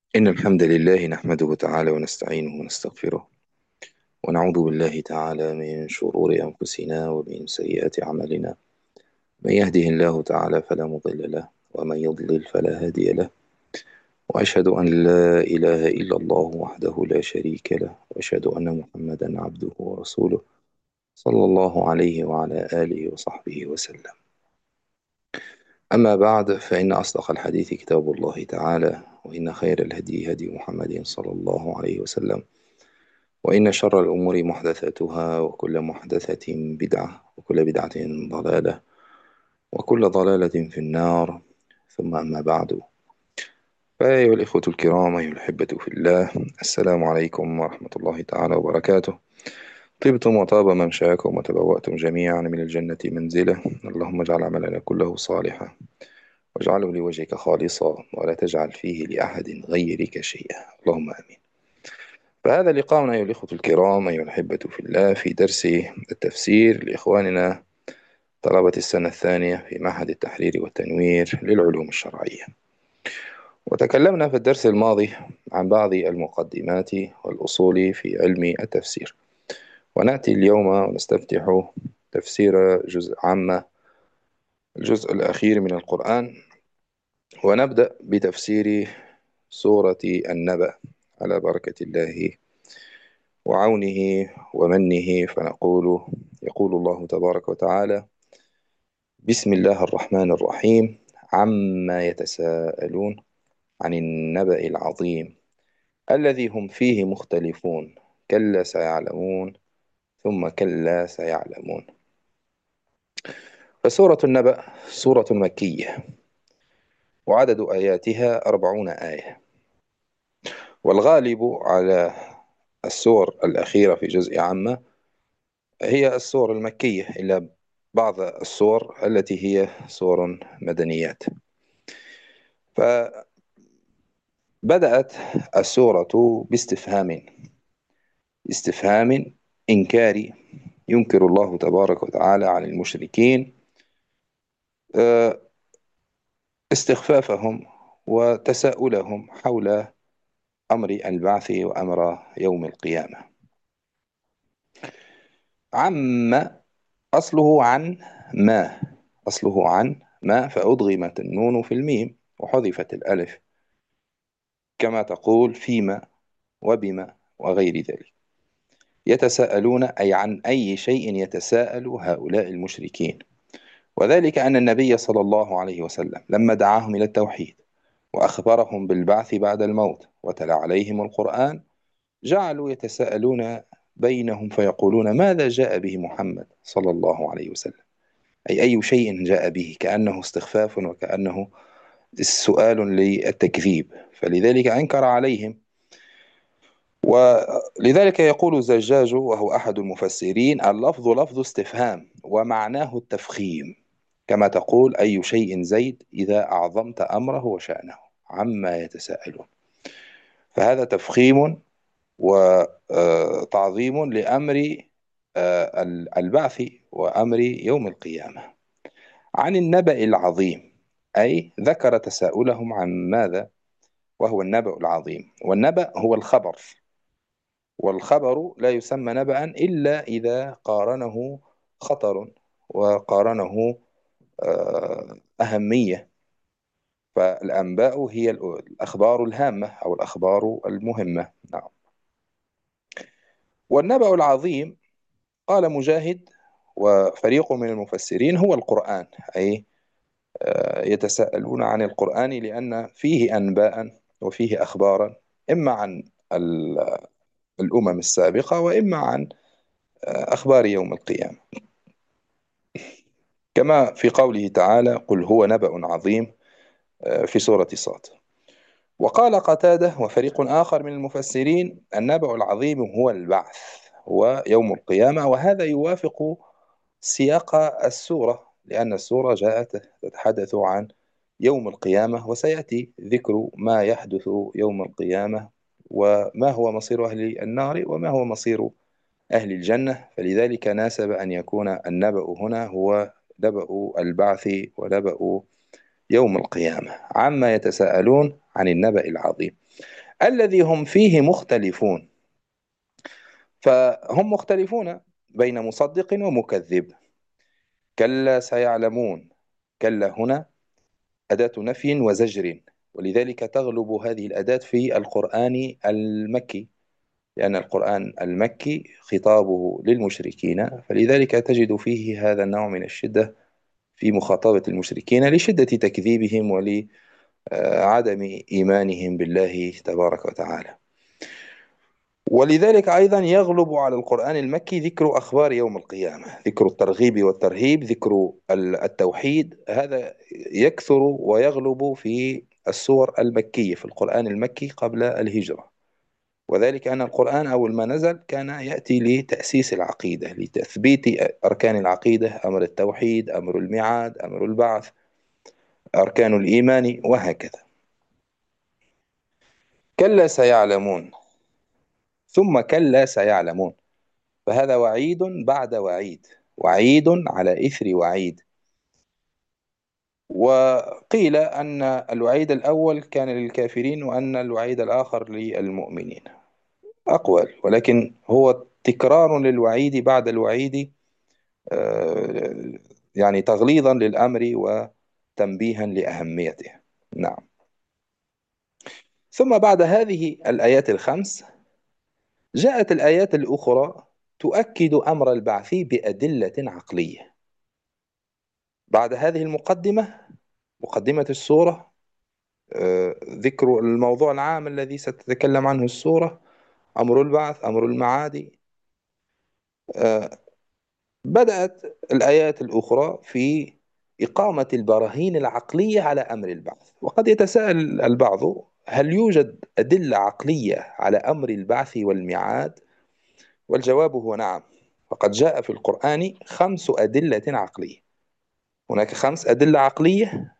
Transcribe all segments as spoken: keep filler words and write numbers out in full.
إن الحمد لله نحمده تعالى ونستعينه ونستغفره ونعوذ بالله تعالى من شرور أنفسنا ومن سيئات أعمالنا. من يهده الله تعالى فلا مضل له ومن يضلل فلا هادي له. وأشهد أن لا إله إلا الله وحده لا شريك له، وأشهد أن محمدا عبده ورسوله صلى الله عليه وعلى آله وصحبه وسلم. أما بعد، فإن أصدق الحديث كتاب الله تعالى، وإن خير الهدي هدي محمد صلى الله عليه وسلم، وإن شر الأمور محدثاتها، وكل محدثة بدعة، وكل بدعة ضلالة، وكل ضلالة في النار. ثم أما بعد، فأيها الإخوة الكرام، أيها الأحبة في الله، السلام عليكم ورحمة الله تعالى وبركاته. طبتم وطاب ممشاكم وتبوأتم جميعا من الجنة منزلة. اللهم اجعل عملنا كله صالحا، واجعله لوجهك خالصا، ولا تجعل فيه لأحد غيرك شيئا، اللهم آمين. فهذا لقاؤنا أيها الإخوة الكرام، أيها الأحبة في الله، في درس التفسير لإخواننا طلبة السنة الثانية في معهد التحرير والتنوير للعلوم الشرعية. وتكلمنا في الدرس الماضي عن بعض المقدمات والأصول في علم التفسير، ونأتي اليوم ونستفتح تفسير جزء عامة، الجزء الأخير من القرآن، ونبدأ بتفسير سورة النبأ على بركة الله وعونه ومنه. فنقول: يقول الله تبارك وتعالى: بسم الله الرحمن الرحيم، عما يتساءلون عن النبأ العظيم الذي هم فيه مختلفون، كلا سيعلمون ثم كلا سيعلمون. فسورة النبأ سورة مكية، وعدد آياتها أربعون آية، والغالب على السور الأخيرة في جزء عامة هي السور المكية، إلا بعض السور التي هي سور مدنيات. فبدأت السورة باستفهام، استفهام إنكاري، ينكر الله تبارك وتعالى عن المشركين آه، استخفافهم وتساؤلهم حول أمر البعث وأمر يوم القيامة. عم أصله عن ما، أصله عن ما، فأدغمت النون في الميم وحذفت الألف، كما تقول فيما وبما وغير ذلك. يتساءلون أي عن أي شيء يتساءل هؤلاء المشركين، وذلك أن النبي صلى الله عليه وسلم لما دعاهم إلى التوحيد وأخبرهم بالبعث بعد الموت وتلا عليهم القرآن، جعلوا يتساءلون بينهم فيقولون: ماذا جاء به محمد صلى الله عليه وسلم؟ أي أي شيء جاء به، كأنه استخفاف وكأنه سؤال للتكذيب، فلذلك أنكر عليهم. ولذلك يقول الزجاج وهو أحد المفسرين: اللفظ لفظ استفهام ومعناه التفخيم، كما تقول أي شيء زيد إذا أعظمت أمره وشأنه، عما يتساءلون. فهذا تفخيم وتعظيم لأمر آه، البعث وأمر يوم القيامة. عن النبأ العظيم، أي ذكر تساؤلهم عن ماذا، وهو النبأ العظيم. والنبأ هو الخبر، والخبر لا يسمى نبأ إلا إذا قارنه خطر وقارنه آه، أهمية. فالأنباء هي الأخبار الهامة أو الأخبار المهمة. نعم. والنبأ العظيم، قال مجاهد وفريق من المفسرين، هو القرآن، أي آه، يتساءلون عن القرآن لأن فيه أنباء وفيه أخبارا، إما عن ال- الأمم السابقة وإما عن آه، أخبار يوم القيامة، كما في قوله تعالى: قل هو نبأ عظيم، آه، في سورة صاد. وقال قتادة وفريق آخر من المفسرين: النبأ العظيم هو البعث، هو يوم القيامة. وهذا يوافق سياق السورة، لأن السورة جاءت تتحدث عن يوم القيامة، وسيأتي ذكر ما يحدث يوم القيامة وما هو مصير أهل النار وما هو مصير أهل الجنة. فلذلك ناسب أن يكون النبأ هنا هو نبأ البعث ونبأ يوم القيامة. عما يتساءلون عن النبأ العظيم الذي هم فيه مختلفون. فهم مختلفون بين مصدق ومكذب. كلا سيعلمون. كلا هنا أداة نفي وزجر، ولذلك تغلب هذه الأداة في القرآن المكي، لأن القرآن المكي خطابه للمشركين، فلذلك تجد فيه هذا النوع من الشدة في مخاطبة المشركين لشدة تكذيبهم ولعدم إيمانهم بالله تبارك وتعالى. ولذلك أيضا يغلب على القرآن المكي ذكر أخبار يوم القيامة، ذكر الترغيب والترهيب، ذكر التوحيد، هذا يكثر ويغلب في السور المكية في القرآن المكي قبل الهجرة. وذلك أن القرآن أول ما نزل كان يأتي لتأسيس العقيدة، لتثبيت أركان العقيدة، أمر التوحيد، أمر الميعاد، أمر البعث، أركان الإيمان، وهكذا. كلا سيعلمون، ثم كلا سيعلمون، فهذا وعيد بعد وعيد، وعيد على إثر وعيد. وقيل أن الوعيد الأول كان للكافرين وأن الوعيد الآخر للمؤمنين، أقوال، ولكن هو تكرار للوعيد بعد الوعيد، آه، يعني تغليظا للأمر وتنبيها لأهميته. نعم. ثم بعد هذه الآيات الخمس جاءت الآيات الأخرى تؤكد أمر البعث بأدلة عقلية. بعد هذه المقدمة، مقدمة السورة، آه، ذكر الموضوع العام الذي ستتكلم عنه السورة، أمر البعث، أمر المعاد، آه، بدأت الآيات الأخرى في إقامة البراهين العقلية على أمر البعث. وقد يتساءل البعض: هل يوجد أدلة عقلية على أمر البعث والميعاد؟ والجواب هو نعم. فقد جاء في القرآن خمس أدلة عقلية. هناك خمس أدلة عقلية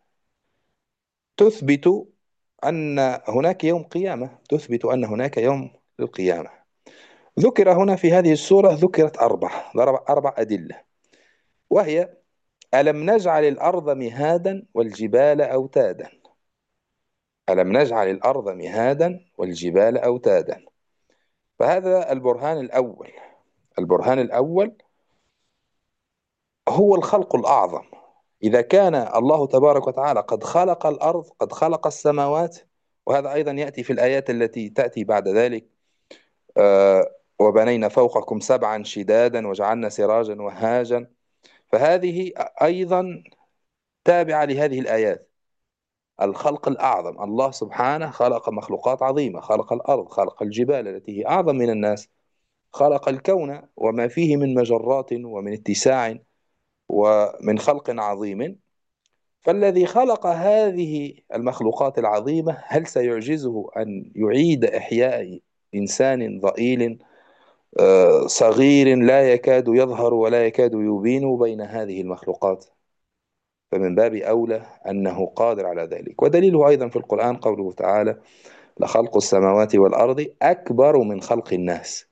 تثبت أن هناك يوم قيامة، تثبت أن هناك يوم للقيامة. ذكر هنا في هذه السورة، ذكرت أربع أربع أدلة، وهي: ألم نجعل الأرض مهادا والجبال أوتادا. ألم نجعل الأرض مهادا والجبال أوتادا. فهذا البرهان الأول. البرهان الأول هو الخلق الأعظم. إذا كان الله تبارك وتعالى قد خلق الأرض، قد خلق السماوات، وهذا أيضا يأتي في الآيات التي تأتي بعد ذلك: آه، وبنينا فوقكم سبعا شدادا وجعلنا سراجا وهاجا. فهذه أيضا تابعة لهذه الآيات. الخلق الأعظم، الله سبحانه خلق مخلوقات عظيمة، خلق الأرض، خلق الجبال التي هي أعظم من الناس، خلق الكون وما فيه من مجرات ومن اتساع ومن خلق عظيم. فالذي خلق هذه المخلوقات العظيمة هل سيعجزه أن يعيد إحياء إنسان ضئيل آه، صغير لا يكاد يظهر ولا يكاد يبين بين هذه المخلوقات؟ فمن باب أولى أنه قادر على ذلك. ودليله أيضا في القرآن قوله تعالى: لخلق السماوات والأرض أكبر من خلق الناس.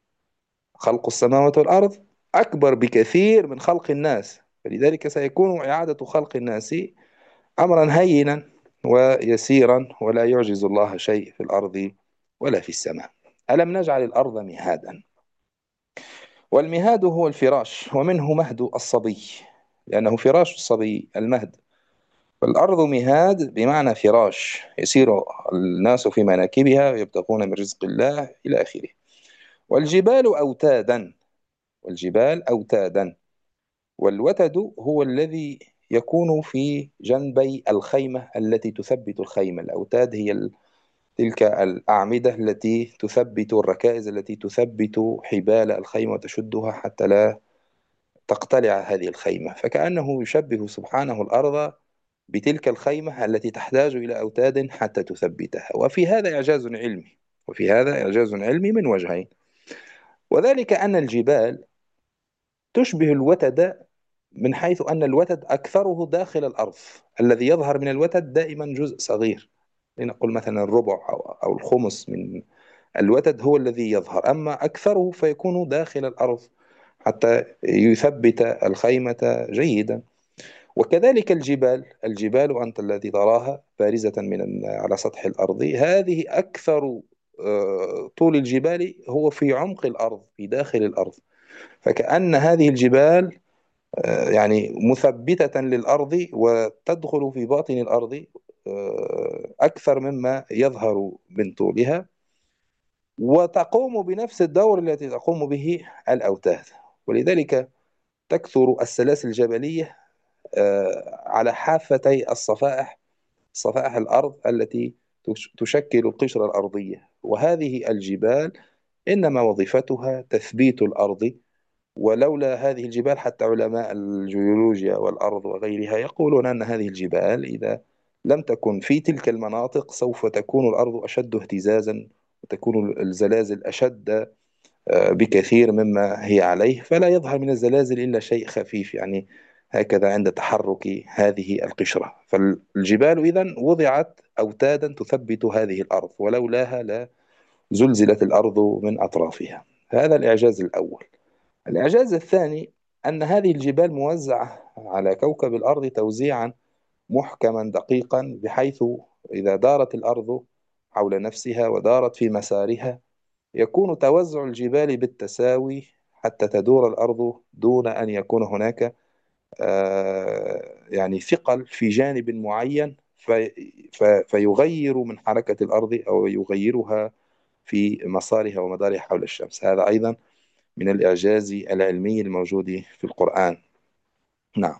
خلق السماوات والأرض أكبر بكثير من خلق الناس، فلذلك سيكون إعادة خلق الناس أمرا هينا ويسيرا، ولا يعجز الله شيء في الأرض ولا في السماء. ألم نجعل الأرض مهادا. والمهاد هو الفراش، ومنه مهد الصبي، لأنه فراش الصبي المهد. فالأرض مهاد بمعنى فراش يسير الناس في مناكبها ويبتغون من رزق الله إلى آخره. والجبال أوتادا. والجبال أوتادا. والوتد هو الذي يكون في جنبي الخيمة التي تثبت الخيمة. الأوتاد هي ال- تلك الأعمدة التي تثبت الركائز، التي تثبت حبال الخيمة وتشدها حتى لا تقتلع هذه الخيمة. فكأنه يشبه سبحانه الأرض بتلك الخيمة التي تحتاج إلى أوتاد حتى تثبتها. وفي هذا إعجاز علمي، وفي هذا إعجاز علمي من وجهين. وذلك أن الجبال تشبه الوتد من حيث أن الوتد أكثره داخل الأرض. الذي يظهر من الوتد دائما جزء صغير، لنقول مثلا الربع أو أو الخمس من الوتد هو الذي يظهر، أما أكثره فيكون داخل الأرض حتى يثبت الخيمة جيدا. وكذلك الجبال الجبال أنت التي تراها بارزة من على سطح الأرض، هذه أكثر آه، طول الجبال هو في عمق الأرض، في داخل الأرض. فكأن هذه الجبال آه، يعني مثبتة للأرض وتدخل في باطن الأرض آه، أكثر مما يظهر من طولها، وتقوم بنفس الدور التي تقوم به الأوتاد. ولذلك تكثر السلاسل الجبلية آه، على حافتي الصفائح، صفائح الأرض التي تش- تشكل القشرة الأرضية. وهذه الجبال إنما وظيفتها تثبيت الأرض. ولولا هذه الجبال، حتى علماء الجيولوجيا والأرض وغيرها يقولون أن هذه الجبال إذا لم تكن في تلك المناطق سوف تكون الأرض أشد اهتزازا، وتكون الزلازل أشد آه، بكثير مما هي عليه. فلا يظهر من الزلازل إلا شيء خفيف، يعني هكذا عند تحرك هذه القشرة. فالجبال إذن وضعت أوتادا تثبت هذه الأرض، ولولاها لا زلزلت الأرض من أطرافها. هذا الإعجاز الأول. الإعجاز الثاني أن هذه الجبال موزعة على كوكب الأرض توزيعا محكما دقيقا، بحيث إذا دارت الأرض حول نفسها ودارت في مسارها يكون توزع الجبال بالتساوي، حتى تدور الأرض دون أن يكون هناك آه، يعني ثقل في جانب معين في في- فيغير من حركة الأرض أو يغيرها في مسارها ومدارها حول الشمس. هذا أيضا من الإعجاز العلمي الموجود في القرآن. نعم.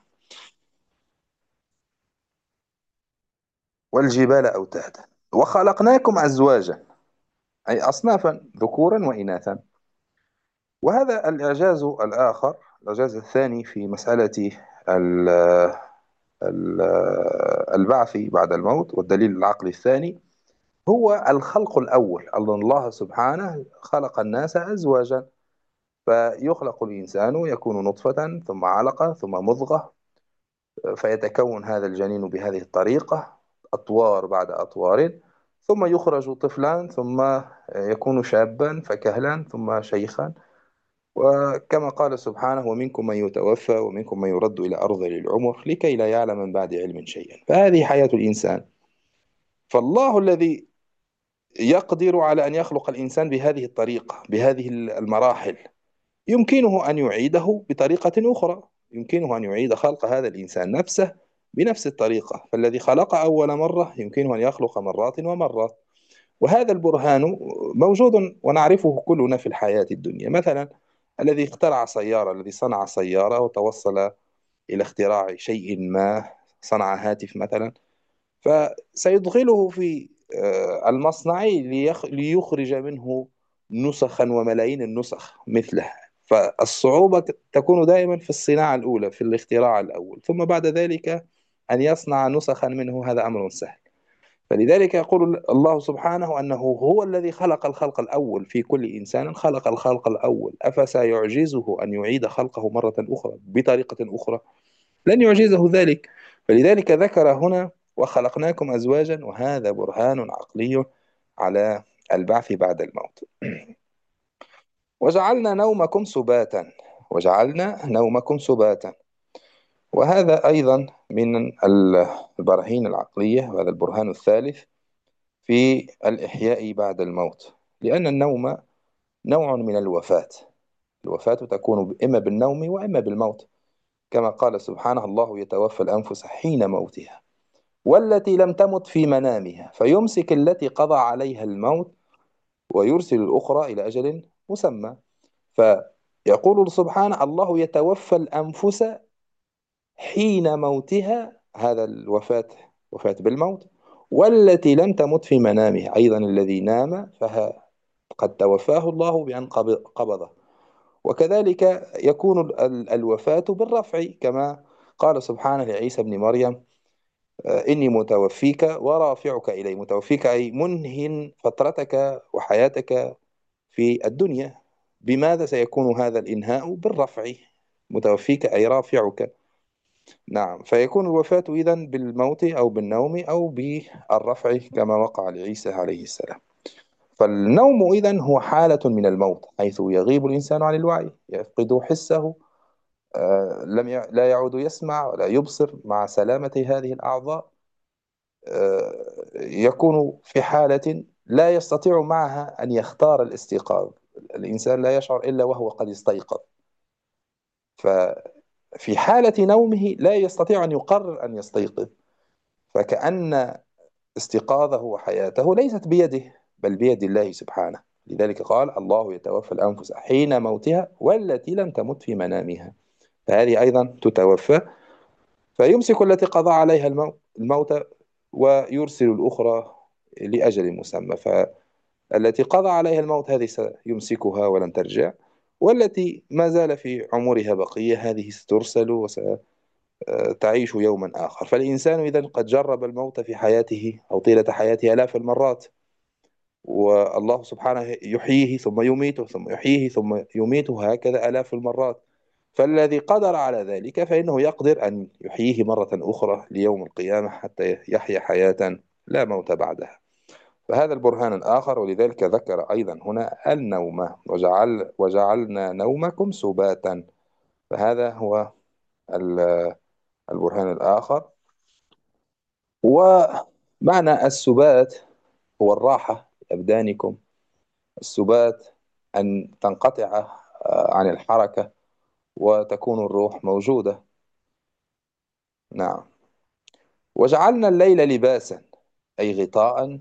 والجبال أوتادا وخلقناكم أزواجا، أي أصنافا ذكورا وإناثا. وهذا الإعجاز الآخر، الإعجاز الثاني في مسألة ال- ال- البعث بعد الموت. والدليل العقلي الثاني هو الخلق الأول، أن الله سبحانه خلق الناس أزواجا. فيخلق الإنسان يكون نطفة ثم علقة ثم مضغة، فيتكون هذا الجنين بهذه الطريقة، أطوار بعد أطوار، ثم يخرج طفلا، ثم يكون شابا فكهلا ثم شيخا. وكما قال سبحانه: ومنكم من يتوفى ومنكم من يرد إلى أرذل العمر لكي لا يعلم من بعد علم شيئا. فهذه حياة الإنسان. فالله الذي يقدر على أن يخلق الإنسان بهذه الطريقة بهذه المراحل يمكنه أن يعيده بطريقة أخرى، يمكنه أن يعيد خلق هذا الإنسان نفسه بنفس الطريقة. فالذي خلق أول مرة يمكنه أن يخلق مرات ومرات. وهذا البرهان موجود ونعرفه كلنا في الحياة الدنيا. مثلا الذي اخترع سيارة، الذي صنع سيارة وتوصل إلى اختراع شيء ما، صنع هاتف مثلا، فسيدخله في آه، المصنع ليخ- ليخرج منه نسخا وملايين النسخ مثله. فالصعوبة تكون دائما في الصناعة الأولى، في الاختراع الأول، ثم بعد ذلك أن يصنع نسخا منه، هذا أمر سهل. فلذلك يقول الله سبحانه أنه هو الذي خلق الخلق الأول في كل إنسان، خلق الخلق الأول، أفسيعجزه أن يعيد خلقه مرة أخرى بطريقة أخرى؟ لن يعجزه ذلك. فلذلك ذكر هنا: وخلقناكم أزواجا، وهذا برهان عقلي على البعث بعد الموت. وجعلنا نومكم سباتا وجعلنا نومكم سباتا. وهذا أيضا من البراهين العقلية، وهذا البرهان الثالث في الإحياء بعد الموت. لأن النوم نوع من الوفاة. الوفاة تكون إما بالنوم وإما بالموت، كما قال سبحانه: الله يتوفى الأنفس حين موتها والتي لم تمت في منامها فيمسك التي قضى عليها الموت ويرسل الأخرى إلى أجل مسمى. فيقول سبحانه: الله يتوفى الأنفس حين موتها، هذا الوفاة وفاة بالموت، والتي لم تمت في منامها، أيضا الذي نام فها قد توفاه الله بأن قبض- قبضه. وكذلك يكون ال- الوفاة بالرفع، كما قال سبحانه لعيسى بن مريم: آه، إني متوفيك ورافعك إلي. متوفيك أي منهٍ فترتك وحياتك في الدنيا. بماذا سيكون هذا الإنهاء؟ بالرفع. متوفيك أي رافعك. نعم. فيكون الوفاة إذن بالموت أو بالنوم أو بالرفع، كما وقع لعيسى عليه السلام. فالنوم إذن هو حالة من الموت، حيث يغيب الإنسان عن الوعي، يفقد حسه، آه، لم ي... لا يعود يسمع ولا يبصر مع سلامة هذه الأعضاء، آه، يكون في حالة لا يستطيع معها أن يختار الاستيقاظ. الإنسان لا يشعر إلا وهو قد استيقظ. ففي حالة نومه لا يستطيع أن يقرر أن يستيقظ، فكأن استيقاظه وحياته ليست بيده، بل بيد الله سبحانه. لذلك قال: الله يتوفى الأنفس حين موتها والتي لم تمت في منامها. فهذه أيضا تتوفى، فيمسك التي قضى عليها المو- الموت، ويرسل الأخرى لأجل مسمى. فالتي قضى عليها الموت هذه سيمسكها ولن ترجع، والتي ما زال في عمرها بقية هذه سترسل وستعيش يوما آخر. فالإنسان إذا قد جرب الموت في حياته أو طيلة حياته آلاف المرات، والله سبحانه يحييه ثم يميته ثم يحييه ثم يميته هكذا آلاف المرات. فالذي قدر على ذلك فإنه يقدر أن يحييه مرة أخرى ليوم القيامة حتى يحيا حياة لا موت بعدها. فهذا البرهان الآخر. ولذلك ذكر أيضا هنا النوم: وجعل وجعلنا نومكم سباتا. فهذا هو ال- البرهان الآخر. ومعنى السبات هو الراحة لأبدانكم. السبات أن تنقطع آه، عن الحركة وتكون الروح موجودة. نعم. وجعلنا الليل لباسا، أي غطاء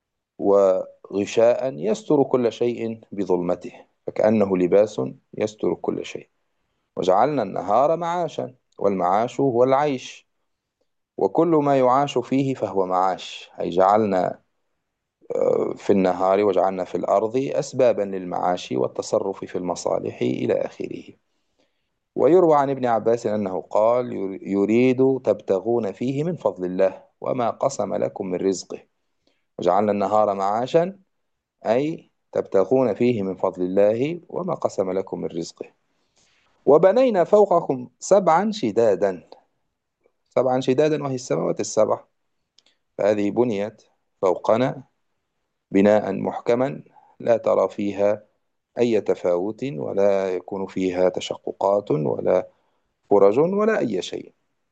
وغشاء يستر كل شيء بظلمته، فكأنه لباس يستر كل شيء. وجعلنا النهار معاشا، والمعاش هو العيش، وكل ما يعاش فيه فهو معاش. أي جعلنا آه، في النهار وجعلنا في الأرض أسبابا للمعاش والتصرف في المصالح إلى آخره. ويروى عن ابن عباس أنه قال: ير- يريد تبتغون فيه من فضل الله وما قسم لكم من رزقه. وجعلنا النهار معاشا، أي تبتغون فيه من فضل الله وما قسم لكم من رزقه. وبنينا فوقكم سبعا شدادا. سبعا شدادا وهي السماوات السبع. فهذه بنيت فوقنا بناء محكما لا ترى فيها أي تفاوت، ولا يكون فيها تشققات ولا فرج ولا أي شيء.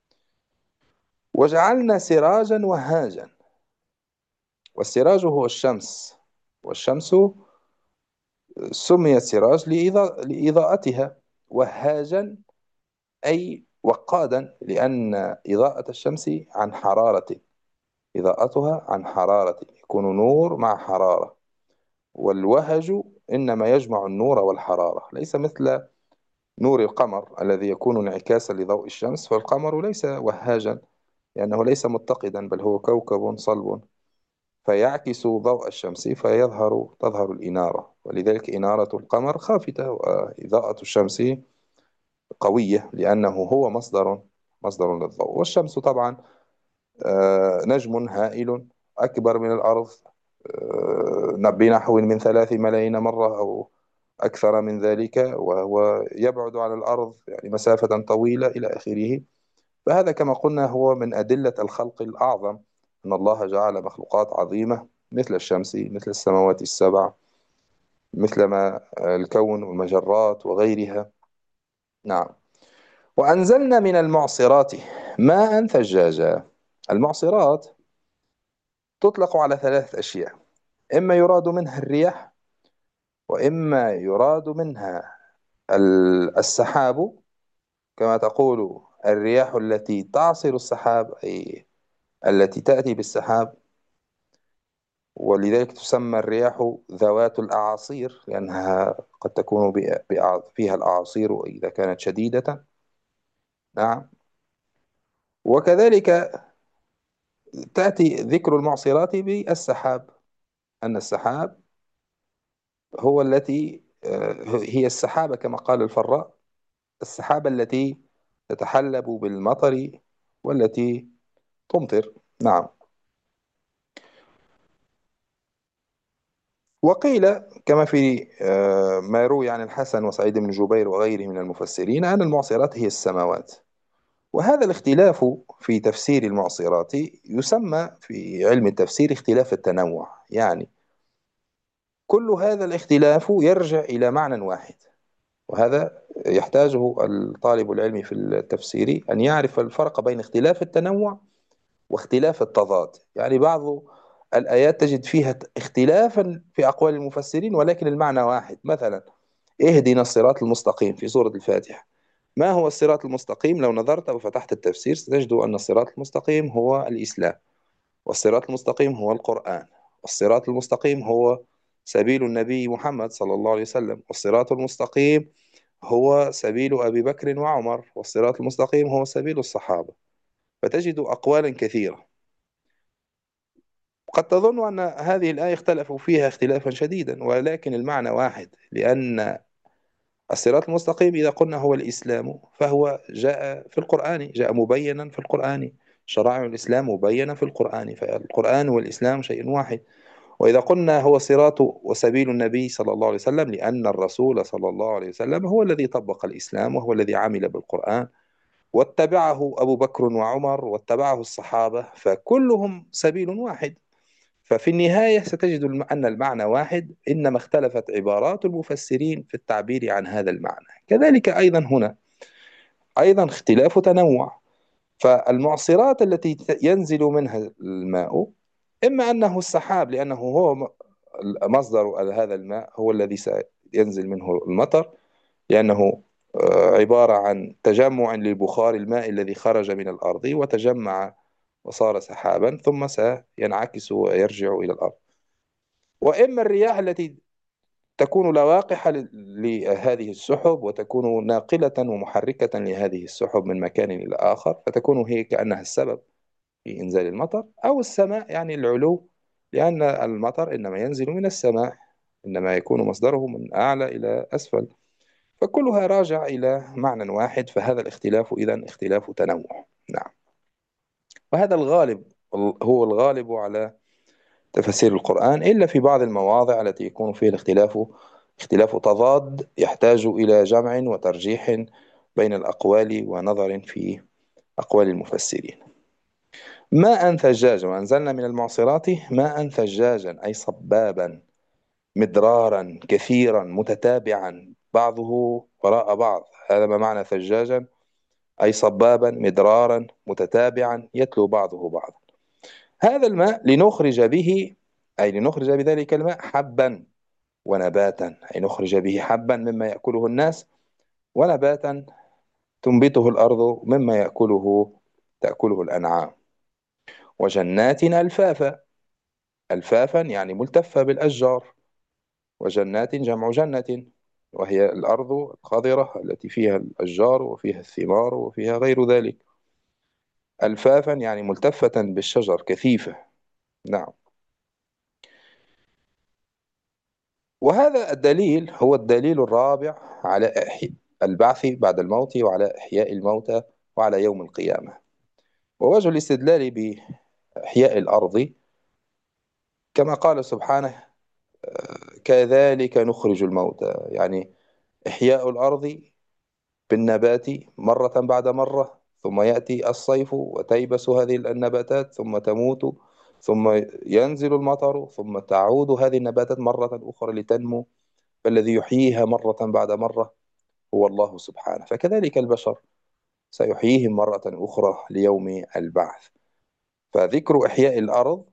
وجعلنا سراجا وهاجا. والسراج هو الشمس، والشمس سميت سراج لإضاء لإضاءتها. وهاجا أي وقادا، لأن إضاءة الشمس عن حرارة، إضاءتها عن حرارة، يكون نور مع حرارة. والوهج إنما يجمع النور والحرارة، ليس مثل نور القمر الذي يكون انعكاسا لضوء الشمس. فالقمر ليس وهاجا لأنه ليس متقدا، بل هو كوكب صلب فيعكس ضوء الشمس فيظهر تظهر الإنارة. ولذلك إنارة القمر خافتة، وإضاءة الشمس قوية لأنه هو مصدر مصدر للضوء. والشمس طبعا آه، نجم هائل أكبر من الأرض آه، بنحو من ثلاث ملايين مرة أو أكثر من ذلك، وهو يبعد عن الأرض يعني مسافة طويلة إلى آخره. فهذا كما قلنا هو من أدلة الخلق الأعظم، أن الله جعل مخلوقات عظيمة مثل الشمس، مثل السماوات السبع، مثل ما الكون والمجرات وغيرها. نعم. وأنزلنا من المعصرات ماء ثجاجا. المعصرات تطلق على ثلاث أشياء: إما يراد منها الرياح، وإما يراد منها ال- السحاب، كما تقول الرياح التي تعصر السحاب، أي التي تأتي بالسحاب. ولذلك تسمى الرياح ذوات الأعاصير، لأنها قد تكون بأ- بأع- فيها الأعاصير إذا كانت شديدة. نعم. وكذلك تأتي ذكر المعصرات بالسحاب، أن السحاب هو التي آه، هي السحابة كما قال الفراء: السحابة التي تتحلب بالمطر والتي تمطر. نعم. وقيل كما في آه، ما روي عن الحسن وسعيد بن جبير وغيره من المفسرين أن المعصرات هي السماوات. وهذا الاختلاف في تفسير المعصرات يسمى في علم التفسير اختلاف التنوع. يعني كل هذا الاختلاف يرجع إلى معنى واحد، وهذا يحتاجه الطالب العلمي في التفسير أن يعرف الفرق بين اختلاف التنوع واختلاف التضاد. يعني بعض الآيات تجد فيها اختلافا في أقوال المفسرين ولكن المعنى واحد. مثلا اهدنا الصراط المستقيم في سورة الفاتحة، ما هو الصراط المستقيم؟ لو نظرت وفتحت التفسير ستجد أن الصراط المستقيم هو الإسلام، والصراط المستقيم هو القرآن، والصراط المستقيم هو سبيل النبي محمد صلى الله عليه وسلم، والصراط المستقيم هو سبيل أبي بكر وعمر، والصراط المستقيم هو سبيل الصحابة. فتجد أقوالا كثيرة. قد تظن أن هذه الآية اختلفوا فيها اختلافا شديدا، ولكن المعنى واحد، لأن الصراط المستقيم إذا قلنا هو الإسلام فهو جاء في القرآن، جاء مبينا في القرآن. شرائع الإسلام مبينة في القرآن، فالقرآن والإسلام شيء واحد. وإذا قلنا هو صراط وسبيل النبي صلى الله عليه وسلم، لأن الرسول صلى الله عليه وسلم هو الذي طبق الإسلام وهو الذي عمل بالقرآن، واتبعه أبو بكر وعمر واتبعه الصحابة، فكلهم سبيل واحد. ففي النهاية ستجد الم- أن المعنى واحد، إنما اختلفت عبارات المفسرين في التعبير عن هذا المعنى. كذلك أيضا هنا أيضا اختلاف تنوع. فالمعصرات التي ت- ينزل منها الماء، إما أنه السحاب لأنه هو م- مصدر هذا الماء، هو الذي سينزل منه المطر، لأنه آه، عبارة عن تجمع للبخار الماء الذي خرج من الأرض وتجمع وصار سحابا ثم سينعكس ويرجع إلى الأرض. وإما الرياح التي تكون لواقح ل- لهذه السحب وتكون ناقلة ومحركة لهذه السحب من مكان إلى آخر، فتكون هي كأنها السبب في إنزال المطر. أو السماء يعني العلو، لأن المطر إنما ينزل من السماء، إنما يكون مصدره من أعلى إلى أسفل. فكلها راجع إلى معنى واحد، فهذا الاختلاف إذن اختلاف تنوع. نعم. وهذا الغالب، هو الغالب على تفسير القرآن، إلا في بعض المواضع التي يكون فيها الاختلاف اختلاف تضاد يحتاج إلى جمع وترجيح بين الأقوال ونظر في أقوال المفسرين. ماء ثجاجا، وأنزلنا من المعصرات ماء ثجاجا أي صبابا مدرارا كثيرا متتابعا بعضه وراء بعض. هذا ما معنى ثجاجا، أي صبابا مدرارا متتابعا يتلو بعضه بعضا. هذا الماء لنخرج به، أي لنخرج بذلك الماء حبا ونباتا، أي نخرج به حبا مما يأكله الناس، ونباتا تنبته الأرض مما يأكله تأكله الأنعام. وجنات ألفافا، ألفافا يعني ملتفة بالأشجار، وجنات جمع جنة، وهي الأرض الخضرة التي فيها الأشجار وفيها الثمار وفيها غير ذلك. ألفافا يعني ملتفة بالشجر كثيفة. نعم. وهذا الدليل هو الدليل الرابع على إحياء البعث بعد الموت، وعلى إحياء الموتى، وعلى يوم القيامة. ووجه الاستدلال بإحياء الأرض كما قال سبحانه: كذلك نخرج الموتى، يعني إحياء الأرض بالنبات مرة بعد مرة، ثم يأتي الصيف وتيبس هذه النباتات ثم تموت، ثم ينزل المطر ثم تعود هذه النباتات مرة أخرى لتنمو. فالذي يحييها مرة بعد مرة هو الله سبحانه. فكذلك البشر سيحييهم مرة أخرى ليوم البعث. فذكر إحياء الأرض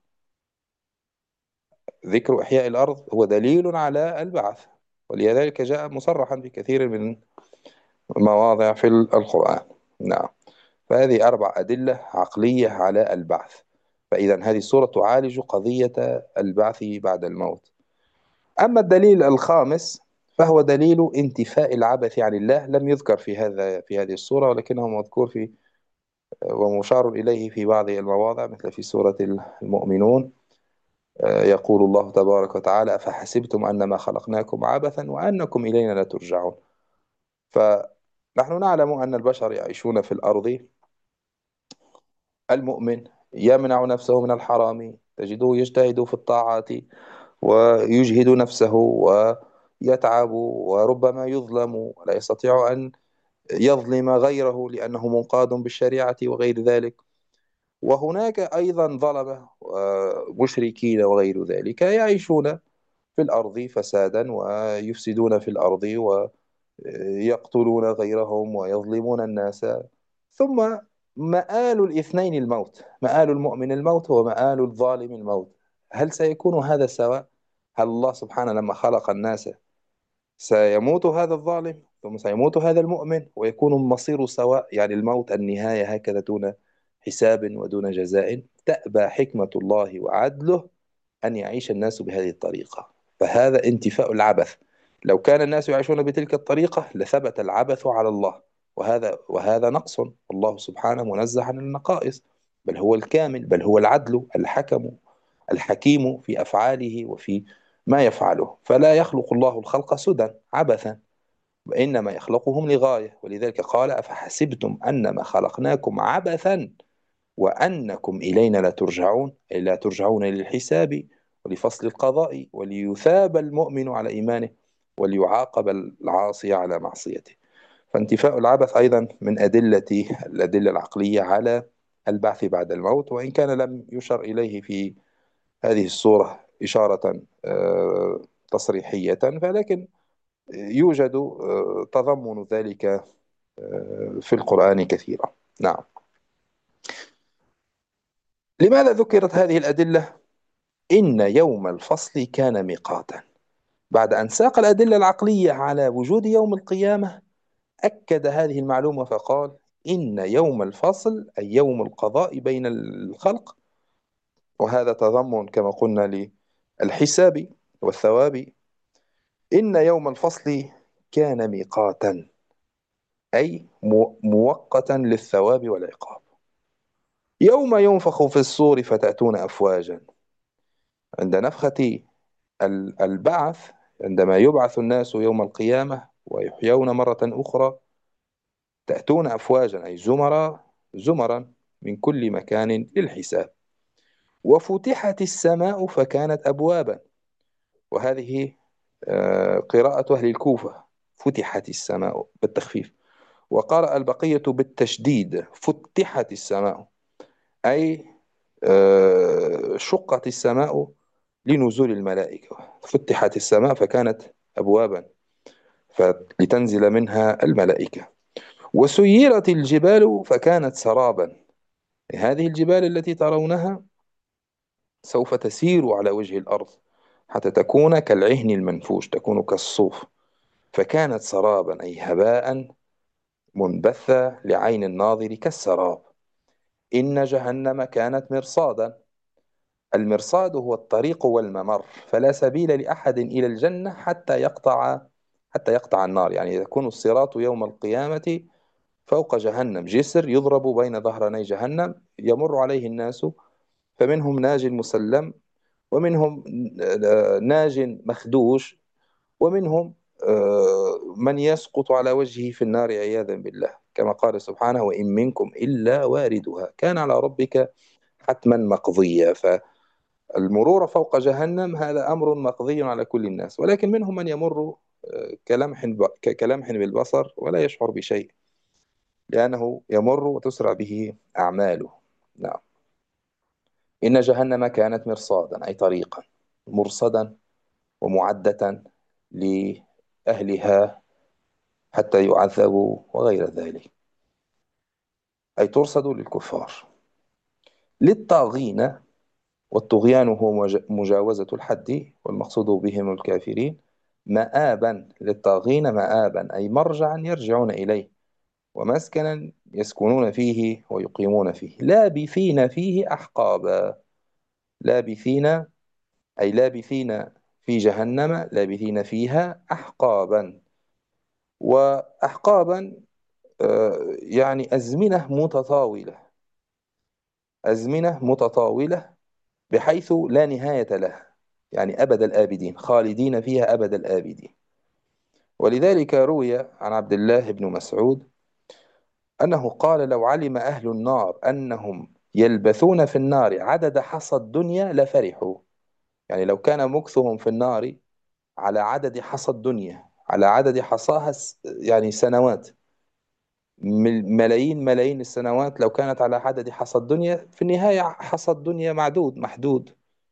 ذكر إحياء الأرض هو دليل على البعث، ولذلك جاء مصرحا في كثير من المواضع في القرآن. نعم. فهذه أربع أدلة عقلية على البعث. فإذا هذه السورة تعالج قضية البعث بعد الموت. أما الدليل الخامس فهو دليل انتفاء العبث عن الله، لم يذكر في هذا في هذه السورة، ولكنه مذكور في ومشار إليه في بعض المواضع، مثل في سورة المؤمنون. آه، يقول الله تبارك وتعالى: أفحسبتم أنما خلقناكم عبثا وأنكم إلينا لا ترجعون. فنحن نعلم أن البشر يعيشون في الأرض. المؤمن يمنع نفسه من الحرام، تجده يجتهد في الطاعات ويجهد نفسه ويتعب، وربما يظلم ولا يستطيع أن يظلم غيره لأنه منقاد بالشريعة وغير ذلك. وهناك أيضا ظلمة ومشركين وغير ذلك يعيشون في الأرض فسادا ويفسدون في الأرض يقتلون غيرهم ويظلمون الناس، ثم مآل الاثنين الموت، مآل المؤمن الموت ومآل الظالم الموت. هل سيكون هذا سواء؟ هل الله سبحانه لما خلق الناس سيموت هذا الظالم ثم سيموت هذا المؤمن ويكون المصير سواء، يعني الموت النهاية هكذا دون حساب ودون جزاء؟ تأبى حكمة الله وعدله أن يعيش الناس بهذه الطريقة، فهذا انتفاء العبث. لو كان الناس يعيشون بتلك الطريقة لثبت العبث على الله، وهذا وهذا نقص. الله سبحانه منزه عن النقائص، بل هو الكامل، بل هو العدل الحكم الحكيم في أفعاله وفي ما يفعله. فلا يخلق الله الخلق سدى عبثا، وإنما يخلقهم لغاية. ولذلك قال: أفحسبتم أنما خلقناكم عبثا وأنكم إلينا لا ترجعون، أي لا ترجعون للحساب ولفصل القضاء، وليثاب المؤمن على إيمانه وليعاقب العاصي على معصيته. فانتفاء العبث أيضا من أدلة الأدلة العقلية على البعث بعد الموت، وإن كان لم يشر إليه في هذه الصورة إشارة آه، تصريحية، فلكن يوجد آه، تضمن ذلك آه، في القرآن كثيرا. نعم. لماذا ذكرت هذه الأدلة؟ إن يوم الفصل كان ميقاتا. بعد أن ساق الأدلة العقلية على وجود يوم القيامة، أكد هذه المعلومة فقال: إن يوم الفصل أي يوم القضاء بين الخلق، وهذا تضمن كما قلنا للحساب والثواب. إن يوم الفصل كان ميقاتا أي مو- مؤقتا للثواب والعقاب. يوم ينفخ في الصور فتأتون أفواجا، عند نفخة ال- البعث، عندما يبعث الناس يوم القيامة ويحيون مرة أخرى، تأتون أفواجا أي زمرا زمرا من كل مكان للحساب. وفتحت السماء فكانت أبوابا، وهذه آه، قراءة أهل الكوفة، فتحت السماء بالتخفيف. وقرأ البقية بالتشديد: فتحت السماء، أي آه، شقت السماء لنزول الملائكة. فتحت السماء فكانت أبوابا فلتنزل منها الملائكة. وسيرت الجبال فكانت سرابا، هذه الجبال التي ترونها سوف تسير على وجه الأرض حتى تكون كالعهن المنفوش، تكون كالصوف. فكانت سرابا أي هباء منبثا لعين الناظر كالسراب. إن جهنم كانت مرصادا، المرصاد هو الطريق والممر، فلا سبيل لأحد إلى الجنة حتى يقطع حتى يقطع النار. يعني يكون الصراط يوم القيامة فوق جهنم جسر يضرب بين ظهراني جهنم، يمر عليه الناس، فمنهم ناج مسلم، ومنهم ناج مخدوش، ومنهم آه، من يسقط على وجهه في النار عياذا بالله، كما قال سبحانه: وإن منكم إلا واردها كان على ربك حتما مقضيا. فالمرور فوق جهنم هذا أمر مقضي على كل الناس، ولكن منهم من يمر آه، كلمح ب- كلمح بالبصر ولا يشعر بشيء، لأنه يمر وتسرع به أعماله. نعم. إن جهنم كانت مرصادا أي طريقا مرصدا ومعدة لأهلها حتى يعذبوا وغير ذلك، أي ترصد للكفار. للطاغين، والطغيان هو مج- مجاوزة الحد والمقصود بهم الكافرين. مآبا، للطاغين مآبا أي مرجعا يرجعون إليه، ومسكنا يسكنون فيه ويقيمون فيه. لابثين فيه أحقابا، لابثين أي لابثين في جهنم، لابثين فيها أحقابا. وأحقابا آه، يعني أزمنة متطاولة، أزمنة متطاولة بحيث لا نهاية لها، يعني أبد الآبدين، خالدين فيها أبد الآبدين. ولذلك روي عن عبد الله بن مسعود أنه قال: لو علم أهل النار أنهم يلبثون في النار عدد حصى الدنيا لفرحوا. يعني لو كان مكثهم في النار على عدد حصى الدنيا، على عدد حصاها س- يعني سنوات، مل- ملايين ملايين السنوات، لو كانت على عدد حصى الدنيا، في النهاية حصى الدنيا معدود محدود،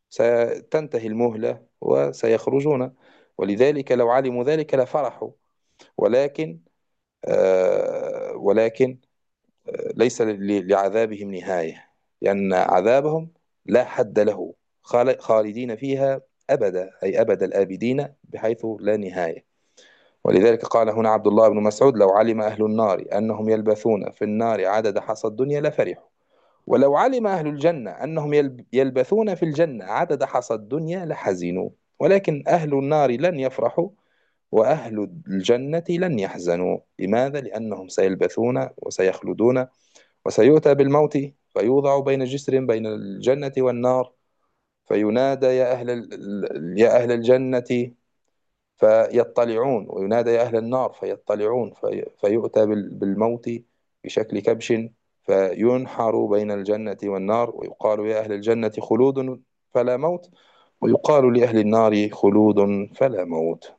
ستنتهي المهلة وسيخرجون. ولذلك لو علموا ذلك لفرحوا. ولكن آه، ولكن آه، ليس ل- لعذابهم نهاية، لأن عذابهم لا حد له، خال- خالدين فيها أبدا، أي أبد الآبدين بحيث لا نهاية. ولذلك قال هنا عبد الله بن مسعود: لو علم أهل النار أنهم يلبثون في النار عدد حصى الدنيا لفرحوا، ولو علم أهل الجنة أنهم يلب- يلبثون في الجنة عدد حصى الدنيا لحزنوا. ولكن أهل النار لن يفرحوا، وأهل الجنة لن يحزنوا. لماذا؟ لأنهم سيلبثون وسيخلدون، وسيؤتى بالموت فيوضع بين جسر بين الجنة والنار، فينادى يا أهل ال- يا أهل الجنة فيطلعون، وينادى يا أهل النار فيطلعون، في فيؤتى بال- بالموت بشكل كبش، فينحر بين الجنة والنار، ويقال يا أهل الجنة خلود فلا موت، ويقال لأهل النار خلود فلا موت،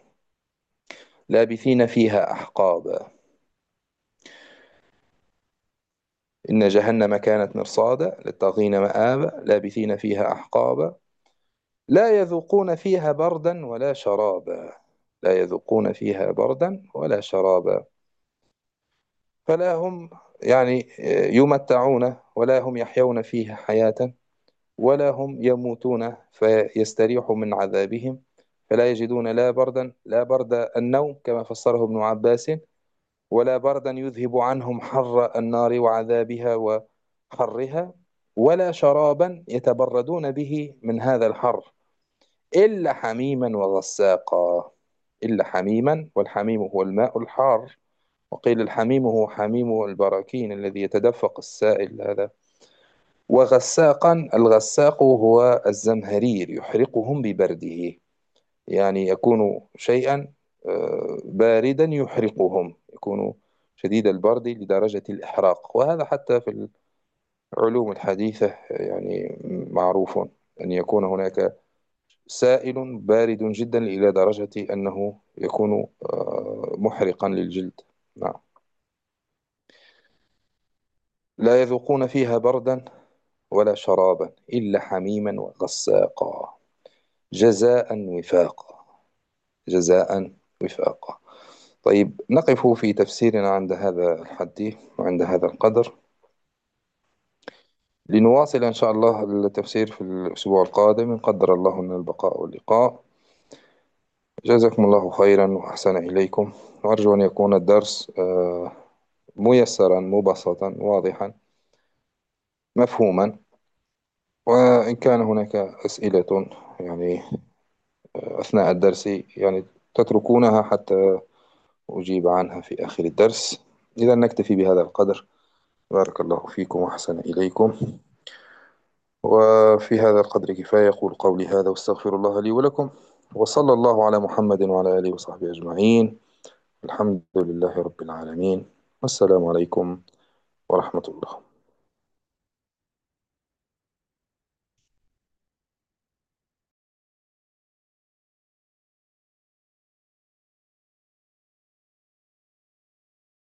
لابثين فيها أحقابا. إن جهنم كانت مرصادا للطاغين مآبا، لابثين فيها أحقابا، لا يذوقون فيها بردا ولا شرابا. لا يذوقون فيها بردا ولا شرابا، فلا هم يعني يمتعون، ولا هم يحيون فيها حياة، ولا هم يموتون فيستريحوا من عذابهم، فلا يجدون لا بردا، لا برد النوم كما فسره ابن عباس، ولا بردا يذهب عنهم حر النار وعذابها وحرها، ولا شرابا يتبردون به من هذا الحر، إلا حميما وغساقا. إلا حميما، والحميم هو الماء الحار، وقيل الحميم هو حميم البراكين الذي يتدفق السائل هذا. وغساقا، الغساق هو الزمهرير يحرقهم ببرده، يعني يكون شيئا آه، باردا يحرقهم، يكون شديد البرد لدرجة الإحراق. وهذا حتى في العلوم الحديثة يعني معروف، أن يكون هناك سائل بارد جدا إلى درجة أنه يكون آه، محرقا للجلد. نعم. لا يذوقون فيها بردا ولا شرابا إلا حميما وغساقا، جزاء وفاقا. جزاء وفاقا. طيب، نقف في تفسيرنا عند هذا الحد وعند هذا القدر، لنواصل إن شاء الله التفسير في الأسبوع القادم إن قدر الله لنا البقاء واللقاء. جزاكم الله خيرا وأحسن إليكم، وأرجو أن يكون الدرس آه، ميسرا مبسطا واضحا مفهوما. وإن كان هناك أسئلة يعني آه، أثناء الدرس يعني تتركونها حتى أجيب عنها في آخر الدرس. إذا نكتفي بهذا القدر. بارك الله فيكم وأحسن إليكم. وفي هذا القدر كفاية، يقول قولي هذا واستغفر الله لي ولكم، وصلى الله على محمد وعلى آله وصحبه أجمعين. الحمد لله رب العالمين. والسلام عليكم ورحمة الله.